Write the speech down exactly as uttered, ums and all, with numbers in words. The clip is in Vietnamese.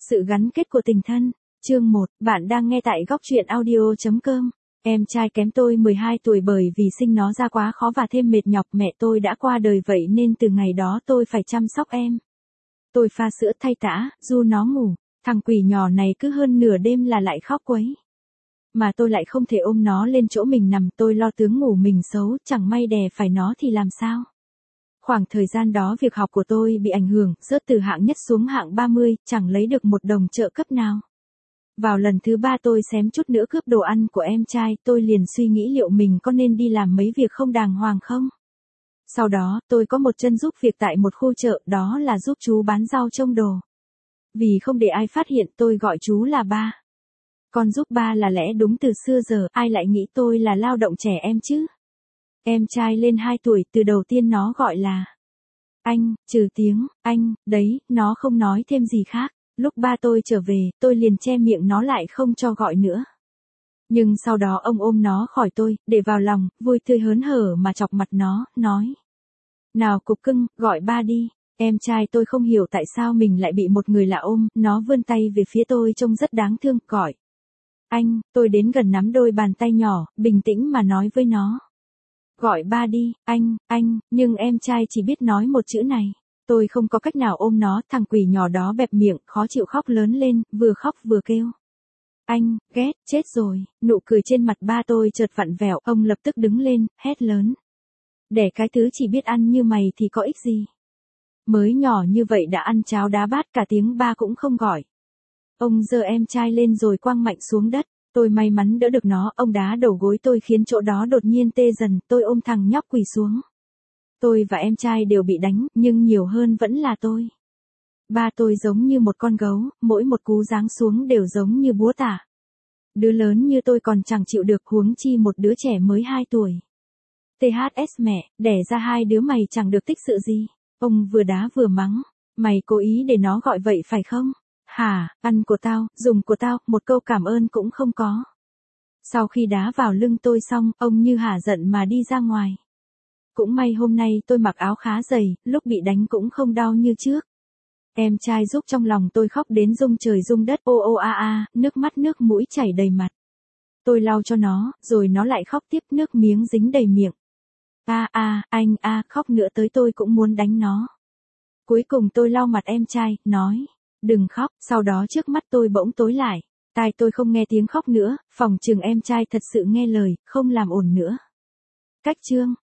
Sự gắn kết của tình thân. Chương một, bạn đang nghe tại góc truyện audio chấm com. Em trai kém tôi mười hai tuổi bởi vì sinh nó ra quá khó và thêm mệt nhọc, mẹ tôi đã qua đời vậy nên từ ngày đó tôi phải chăm sóc em. Tôi pha sữa, thay tã, ru nó ngủ, thằng quỷ nhỏ này cứ hơn nửa đêm là lại khóc quấy. Mà tôi lại không thể ôm nó lên chỗ mình nằm, tôi lo tướng ngủ mình xấu, chẳng may đè phải nó thì làm sao. Khoảng thời gian đó việc học của tôi bị ảnh hưởng, rớt từ hạng nhất xuống hạng ba mươi, chẳng lấy được một đồng trợ cấp nào. Vào lần thứ ba tôi xém chút nữa cướp đồ ăn của em trai, tôi liền suy nghĩ liệu mình có nên đi làm mấy việc không đàng hoàng không. Sau đó, tôi có một chân giúp việc tại một khu chợ, đó là giúp chú bán rau trông đồ. Vì không để ai phát hiện, tôi gọi chú là ba. Con giúp ba là lẽ đúng từ xưa giờ, ai lại nghĩ tôi là lao động trẻ em chứ. Em trai lên hai tuổi, từ đầu tiên nó gọi là anh, trừ tiếng anh, đấy, nó không nói thêm gì khác. Lúc ba tôi trở về, tôi liền che miệng nó lại không cho gọi nữa. Nhưng sau đó ông ôm nó khỏi tôi, để vào lòng, vui tươi hớn hở mà chọc mặt nó, nói: "Nào cục cưng, gọi ba đi." Em trai tôi không hiểu tại sao mình lại bị một người lạ ôm, nó vươn tay về phía tôi trông rất đáng thương, gọi: "Anh." Tôi đến gần nắm đôi bàn tay nhỏ, bình tĩnh mà nói với nó: "Gọi ba đi, anh, anh." Nhưng em trai chỉ biết nói một chữ này. Tôi không có cách nào ôm nó, thằng quỷ nhỏ đó bẹp miệng, khó chịu khóc lớn lên, vừa khóc vừa kêu: "Anh, ghét, chết rồi." Nụ cười trên mặt ba tôi chợt vặn vẹo, ông lập tức đứng lên, hét lớn: "Đẻ cái thứ chỉ biết ăn như mày thì có ích gì. Mới nhỏ như vậy đã ăn cháo đá bát, cả tiếng ba cũng không gọi." Ông giơ em trai lên rồi quăng mạnh xuống đất. Tôi may mắn đỡ được nó, ông đá đầu gối tôi khiến chỗ đó đột nhiên tê dần, tôi ôm thằng nhóc quỳ xuống. Tôi và em trai đều bị đánh, nhưng nhiều hơn vẫn là tôi. Ba tôi giống như một con gấu, mỗi một cú giáng xuống đều giống như búa tạ. Đứa lớn như tôi còn chẳng chịu được, huống chi một đứa trẻ mới hai tuổi. tê hát ét mẹ, đẻ ra hai đứa mày chẳng được tích sự gì. Ông vừa đá vừa mắng: "Mày cố ý để nó gọi vậy phải không? Hả, ăn của tao, dùng của tao, một câu cảm ơn cũng không có." Sau khi đá vào lưng tôi xong, ông như hả giận mà đi ra ngoài. Cũng may hôm nay tôi mặc áo khá dày, lúc bị đánh cũng không đau như trước. Em trai giúp trong lòng tôi khóc đến rung trời rung đất, ô ô a a, nước mắt nước mũi chảy đầy mặt. Tôi lau cho nó, rồi nó lại khóc tiếp, nước miếng dính đầy miệng. A a, anh a, khóc nữa tới tôi cũng muốn đánh nó. Cuối cùng tôi lau mặt em trai, nói: "Đừng khóc." Sau đó trước mắt tôi bỗng tối lại. Tai tôi không nghe tiếng khóc nữa, phòng chừng em trai thật sự nghe lời, không làm ồn nữa. Cách chương